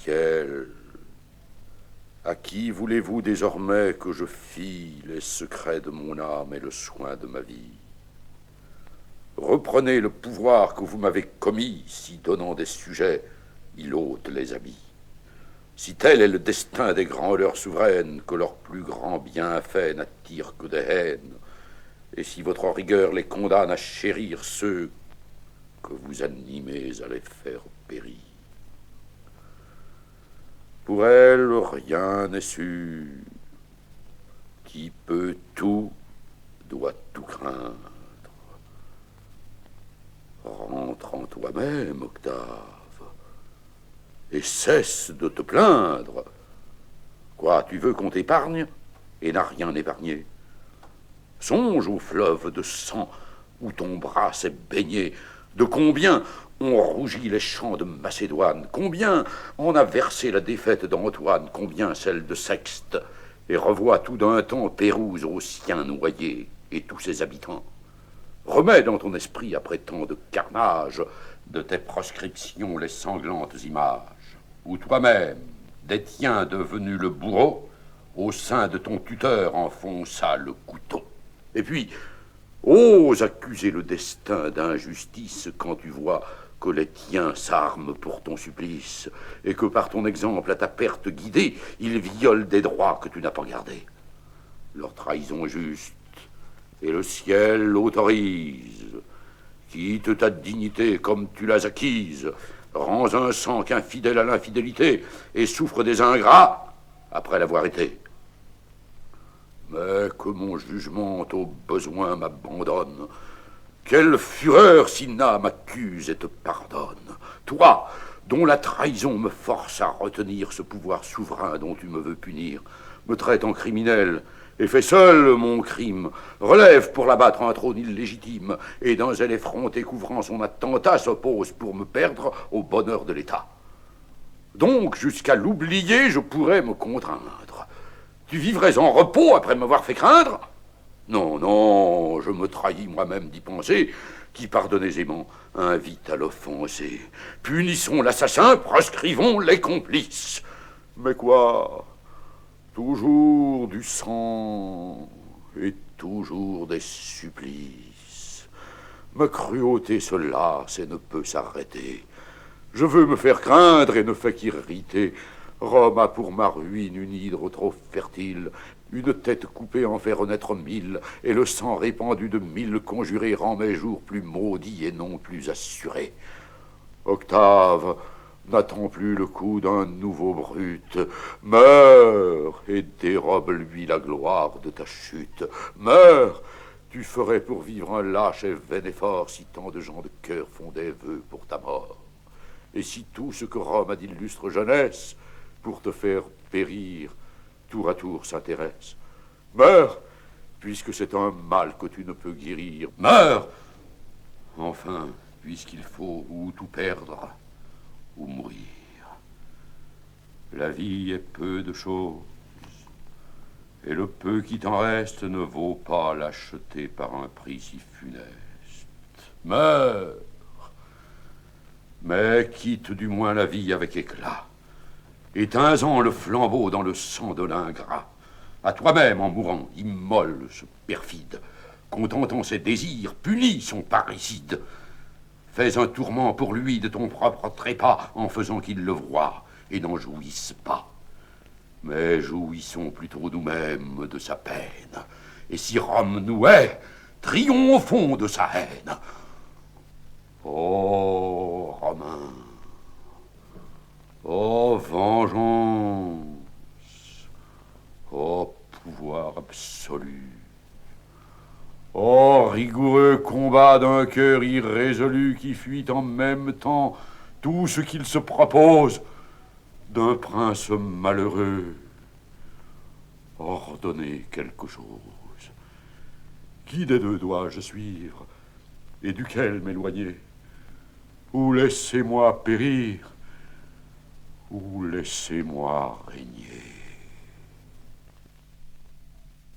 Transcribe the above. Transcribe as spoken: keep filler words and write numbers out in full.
ciel, à qui voulez-vous désormais que je fie les secrets de mon âme et le soin de ma vie? Reprenez le pouvoir que vous m'avez commis, si donnant des sujets, il ôte les habits. Si tel est le destin des grandeurs souveraines, que leurs plus grands bienfaits n'attirent que des haines, et si votre rigueur les condamne à chérir ceux que vous animez à les faire périr. Pour elle, rien n'est sûr. Qui peut tout, doit tout craindre. Rentre en toi-même, Octave, et cesse de te plaindre. Quoi, tu veux qu'on t'épargne et n'a rien épargné? Songe au fleuve de sang où ton bras s'est baigné. De combien ont rougi les champs de Macédoine? Combien en a versé la défaite d'Antoine? Combien celle de Sexte? Et revois tout d'un temps Pérouse aux siens noyés et tous ses habitants. Remets dans ton esprit, après tant de carnage, de tes proscriptions les sanglantes images, où toi-même, des tiens devenu le bourreau, au sein de ton tuteur enfonça le couteau. Et puis, ose accuser le destin d'injustice quand tu vois que les tiens s'arment pour ton supplice, et que par ton exemple à ta perte guidée, ils violent des droits que tu n'as pas gardés. Leur trahison est juste, et le ciel l'autorise. Quitte ta dignité comme tu l'as acquise, rends un sang qu'infidèle à l'infidélité, et souffre des ingrats après l'avoir été. Mais que mon jugement au besoin m'abandonne, quelle fureur Cinna m'accuse et te pardonne. Toi, dont la trahison me force à retenir ce pouvoir souverain dont tu me veux punir, me traite en criminel, et fait seul mon crime, relève pour l'abattre un trône illégitime, et d'un zèle effronté couvrant son attentat s'oppose pour me perdre au bonheur de l'État. Donc, jusqu'à l'oublier, je pourrais me contraindre. Tu vivrais en repos après m'avoir fait craindre? Non, non, je me trahis moi-même d'y penser. Qui pardonne aisément invite à l'offenser. Punissons l'assassin, proscrivons les complices. Mais quoi? Toujours du sang et toujours des supplices. Ma cruauté se lasse et ne peut s'arrêter. Je veux me faire craindre et ne fais qu'irriter. Rome a pour ma ruine une hydre trop fertile, une tête coupée en fait renaître mille, et le sang répandu de mille conjurés rend mes jours plus maudits et non plus assurés. Octave, n'attends plus le coup d'un nouveau brute. Meurs et dérobe-lui la gloire de ta chute. Meurs, tu ferais pour vivre un lâche et vain effort si tant de gens de cœur font des vœux pour ta mort. Et si tout ce que Rome a d'illustre jeunesse pour te faire périr, tour à tour s'intéresse. Meurs, puisque c'est un mal que tu ne peux guérir. Meurs, enfin, puisqu'il faut ou tout perdre, ou mourir. La vie est peu de choses, et le peu qui t'en reste ne vaut pas l'acheter par un prix si funeste. Meurs, mais quitte du moins la vie avec éclat. Éteins-en le flambeau dans le sang de l'ingrat. À toi-même, en mourant, immole ce perfide. Contentant ses désirs, punis son parricide. Fais un tourment pour lui de ton propre trépas, en faisant qu'il le voie, et n'en jouisse pas. Mais jouissons plutôt nous-mêmes de sa peine. Et si Rome nous hait, triomphons de sa haine. Ô Romains, ô vengeance, ô pouvoir absolu, ô rigoureux combat d'un cœur irrésolu qui fuit en même temps tout ce qu'il se propose d'un prince malheureux, ordonnez quelque chose. Qui des deux dois-je suivre et duquel m'éloigner? Ou laissez-moi périr, ou laissez-moi régner.